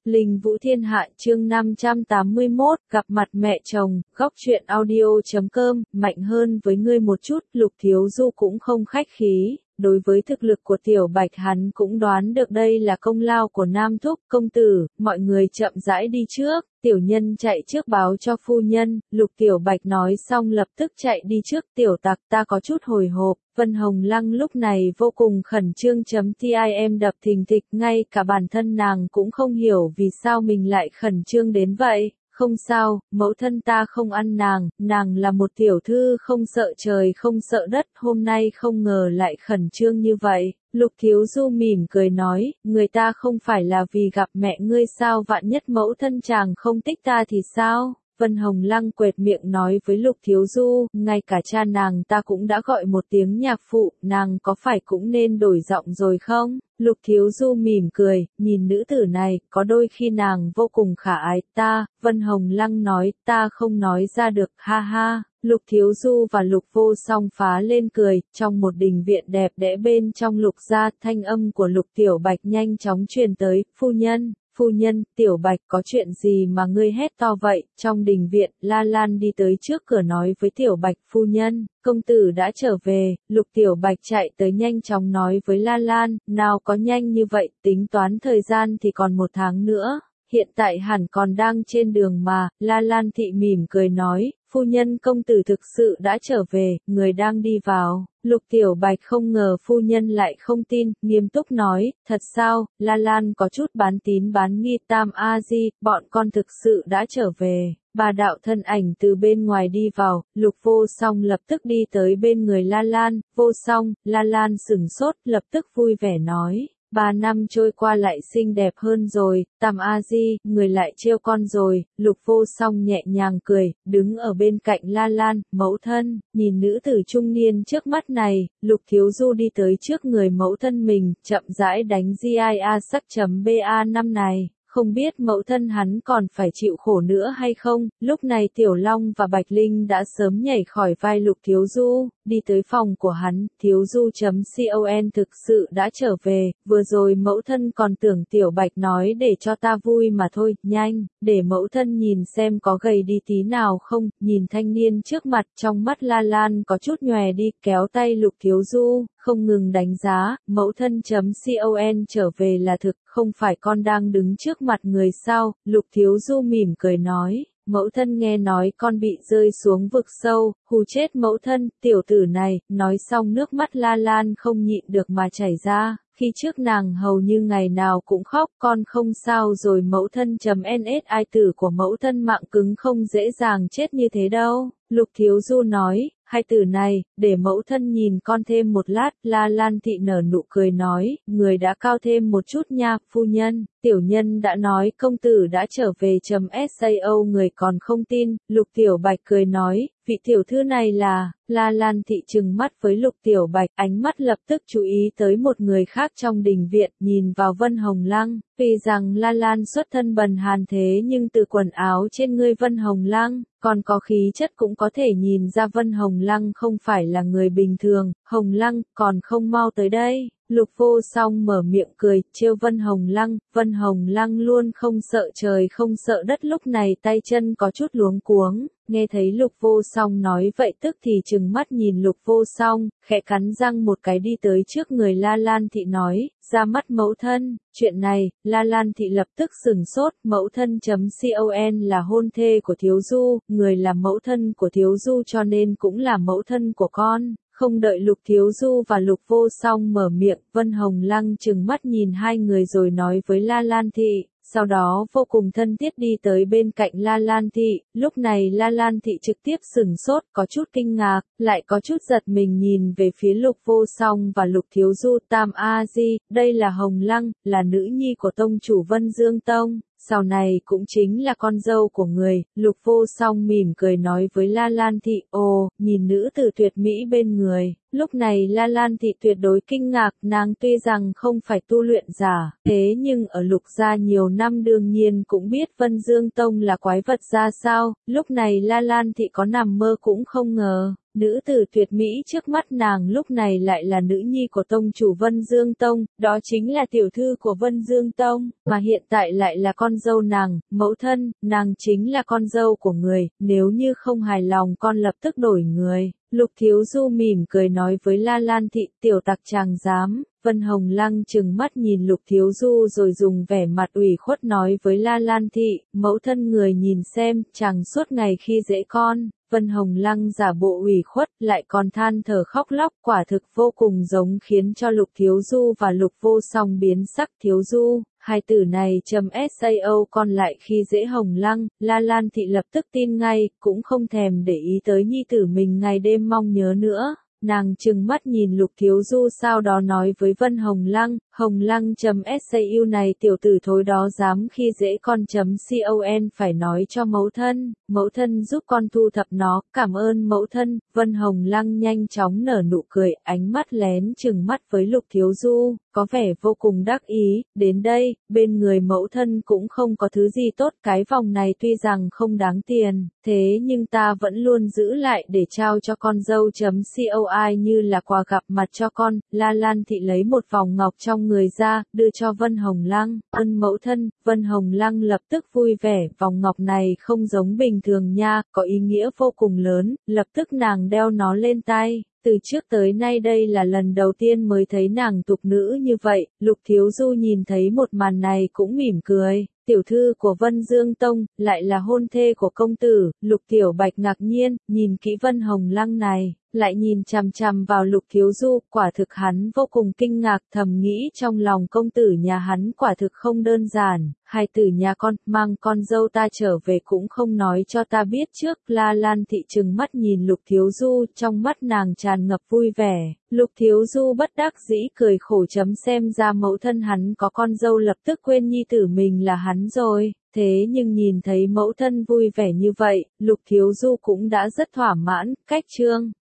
Linh Vũ Thiên Hạ chương 581, gặp mặt mẹ chồng, góc truyện audio.com, mạnh hơn với ngươi một chút, Lục Thiếu Du cũng không khách khí. Đối với thực lực của Tiểu Bạch hắn cũng đoán được đây là công lao của Nam Thúc, công tử, mọi người chậm rãi đi trước, tiểu nhân chạy trước báo cho phu nhân, Lục Tiểu Bạch nói xong lập tức chạy đi trước, tiểu tặc ta có chút hồi hộp, Vân Hồng Lăng lúc này vô cùng khẩn trương tim đập thình thịch, ngay cả bản thân nàng cũng không hiểu vì sao mình lại khẩn trương đến vậy. Không sao, mẫu thân ta không ăn nàng là một tiểu thư không sợ trời không sợ đất, hôm nay không ngờ lại khẩn trương như vậy. Lục Thiếu Du mỉm cười nói, người ta không phải là vì gặp mẹ ngươi sao, vạn nhất mẫu thân chàng không thích ta thì sao? Vân Hồng Lăng quệt miệng nói với Lục Thiếu Du, ngay cả cha nàng ta cũng đã gọi một tiếng nhạc phụ, nàng có phải cũng nên đổi giọng rồi không? Lục Thiếu Du mỉm cười, nhìn nữ tử này, có đôi khi nàng vô cùng khả ái, Vân Hồng Lăng nói, ta không nói ra được, ha ha. Lục Thiếu Du và Lục Vô Song phá lên cười, trong một đình viện đẹp đẽ bên trong Lục gia, thanh âm của Lục Tiểu Bạch nhanh chóng truyền tới, phu nhân, Tiểu Bạch có chuyện gì mà ngươi hét to vậy? Trong đình viện, La Lan đi tới trước cửa nói với Tiểu Bạch, phu nhân, công tử đã trở về. Lục Tiểu Bạch chạy tới nhanh chóng nói với La Lan, nào có nhanh như vậy, tính toán thời gian thì còn 1 tháng nữa, hiện tại hẳn còn đang trên đường mà. La Lan thị mỉm cười nói, phu nhân công tử thực sự đã trở về, người đang đi vào. Lục Tiểu Bạch không ngờ phu nhân lại không tin, nghiêm túc nói, thật sao? La Lan có chút bán tín bán nghi, Tam A Di, bọn con thực sự đã trở về. Bà đạo thân ảnh từ bên ngoài đi vào, Lục Vô Song lập tức đi tới bên người La Lan, Vô Song, La Lan sửng sốt, lập tức vui vẻ nói. 3 năm trôi qua lại xinh đẹp hơn rồi, Tam A Di, người lại trêu con rồi. Lục Vô Song nhẹ nhàng cười, đứng ở bên cạnh La Lan, mẫu thân, nhìn nữ tử trung niên trước mắt này, Lục Thiếu Du đi tới trước người mẫu thân mình, chậm rãi đánh GIA sắc.BA năm này. Không biết mẫu thân hắn còn phải chịu khổ nữa hay không, lúc này Tiểu Long và Bạch Linh đã sớm nhảy khỏi vai Lục Thiếu Du, đi tới phòng của hắn, Thiếu Du.com thực sự đã trở về, vừa rồi mẫu thân còn tưởng Tiểu Bạch nói để cho ta vui mà thôi, nhanh, để mẫu thân nhìn xem có gầy đi tí nào không, nhìn thanh niên trước mặt, trong mắt La Lan có chút nhòe đi, kéo tay Lục Thiếu Du, không ngừng đánh giá, mẫu thân.com trở về là thực, không phải con đang đứng trước mặt người sao, Lục Thiếu Du mỉm cười nói, mẫu thân nghe nói con bị rơi xuống vực sâu, hù chết mẫu thân, tiểu tử này, nói xong nước mắt La Lan không nhịn được mà chảy ra. Khi trước nàng hầu như ngày nào cũng khóc, con không sao rồi mẫu thân.ai tử của mẫu thân mạng cứng không dễ dàng chết như thế đâu. Lục Thiếu Du nói, hai tử này, để mẫu thân nhìn con thêm một lát, La Lan thị nở nụ cười nói, người đã cao thêm một chút nha, phu nhân, tiểu nhân đã nói công tử đã trở về.sao người còn không tin, Lục Tiểu Bạch cười nói, vị tiểu thư này là, La Lan thị trừng mắt với Lục Tiểu Bạch, ánh mắt lập tức chú ý tới một người khác trong đình viện, nhìn vào Vân Hồng Lăng, vì rằng La Lan xuất thân bần hàn thế nhưng từ quần áo trên người Vân Hồng Lăng, còn có khí chất cũng có thể nhìn ra Vân Hồng Lăng không phải là người bình thường, Hồng Lăng, còn không mau tới đây. Lục Vô Song mở miệng cười, trêu Vân Hồng Lăng luôn không sợ trời không sợ đất, lúc này tay chân có chút luống cuống, nghe thấy Lục Vô Song nói vậy tức thì trừng mắt nhìn Lục Vô Song, khẽ cắn răng một cái đi tới trước người La Lan thị nói, ra mắt mẫu thân, chuyện này, La Lan thị lập tức sửng sốt, mẫu thân.com là hôn thê của Thiếu Du, người là mẫu thân của Thiếu Du cho nên cũng là mẫu thân của con. Không đợi Lục Thiếu Du và Lục Vô Song mở miệng, Vân Hồng Lăng trừng mắt nhìn hai người rồi nói với La Lan thị, sau đó vô cùng thân thiết đi tới bên cạnh La Lan thị, lúc này La Lan thị trực tiếp sửng sốt, có chút kinh ngạc, lại có chút giật mình nhìn về phía Lục Vô Song và Lục Thiếu Du. Tam A Di, đây là Hồng Lăng, là nữ nhi của tông chủ Vân Dương Tông. Sau này cũng chính là con dâu của người, Lục Vô Song mỉm cười nói với La Lan thị, ồ, nhìn nữ tử tuyệt mỹ bên người, Lúc này La Lan Thị tuyệt đối kinh ngạc, nàng tuy rằng không phải tu luyện giả, thế nhưng ở Lục gia nhiều năm đương nhiên cũng biết Vân Dương Tông là quái vật ra sao, lúc này La Lan Thị có nằm mơ cũng không ngờ. Nữ tử tuyệt mỹ trước mắt nàng lúc này lại là nữ nhi của tông chủ Vân Dương Tông, đó chính là tiểu thư của Vân Dương Tông, mà hiện tại lại là con dâu nàng, mẫu thân, nàng chính là con dâu của người, nếu như không hài lòng con lập tức đổi người. Lục Thiếu Du mỉm cười nói với La Lan Thị, tiểu tặc chàng dám. Vân Hồng Lăng trừng mắt nhìn Lục Thiếu Du rồi dùng vẻ mặt ủy khuất nói với La Lan Thị, mẫu thân người nhìn xem, chàng suốt ngày khi dễ con. Vân Hồng Lăng giả bộ ủy khuất, lại còn than thở khóc lóc, quả thực vô cùng giống, khiến cho Lục Thiếu Du và Lục Vô Song biến sắc. Thiếu Du, hai từ này sao còn lại khi dễ Hồng Lăng, La Lan Thị lập tức tin ngay, cũng không thèm để ý tới nhi tử mình ngày đêm mong nhớ nữa. Nàng trừng mắt nhìn Lục Thiếu Du sau đó nói với Vân Hồng Lăng sao này tiểu tử thối đó dám khi dễ con con phải nói cho mẫu thân giúp con thu thập nó, cảm ơn mẫu thân. Vân Hồng Lăng nhanh chóng nở nụ cười, ánh mắt lén trừng mắt với Lục Thiếu Du, có vẻ vô cùng đắc ý, đến đây, bên người mẫu thân cũng không có thứ gì tốt, cái vòng này tuy rằng không đáng tiền, thế nhưng ta vẫn luôn giữ lại để trao cho con dâu coi như là quà gặp mặt cho con. La Lan Thị lấy một vòng ngọc trong người ra, đưa cho Vân Hồng Lăng, ơn mẫu thân. Vân Hồng Lăng lập tức vui vẻ, vòng ngọc này không giống bình thường nha, có ý nghĩa vô cùng lớn, lập tức nàng đeo nó lên tay. Từ trước tới nay đây là lần đầu tiên mới thấy nàng tục nữ như vậy, Lục Thiếu Du nhìn thấy một màn này cũng mỉm cười. Tiểu thư của Vân Dương Tông, lại là hôn thê của công tử. Lục Tiểu Bạch ngạc nhiên, nhìn kỹ Vân Hồng Lăng này, lại nhìn chằm chằm vào Lục Thiếu Du, quả thực hắn vô cùng kinh ngạc, thầm nghĩ trong lòng công tử nhà hắn quả thực không đơn giản, hai tử nhà con, mang con dâu ta trở về cũng không nói cho ta biết trước. La Lan Thị trừng mắt nhìn Lục Thiếu Du, trong mắt nàng tràn ngập vui vẻ. Lục Thiếu Du bất đắc dĩ cười khổ, xem ra mẫu thân hắn có con dâu lập tức quên nhi tử mình là hắn rồi. Thế nhưng nhìn thấy mẫu thân vui vẻ như vậy, Lục Thiếu Du cũng đã rất thỏa mãn. Cách chương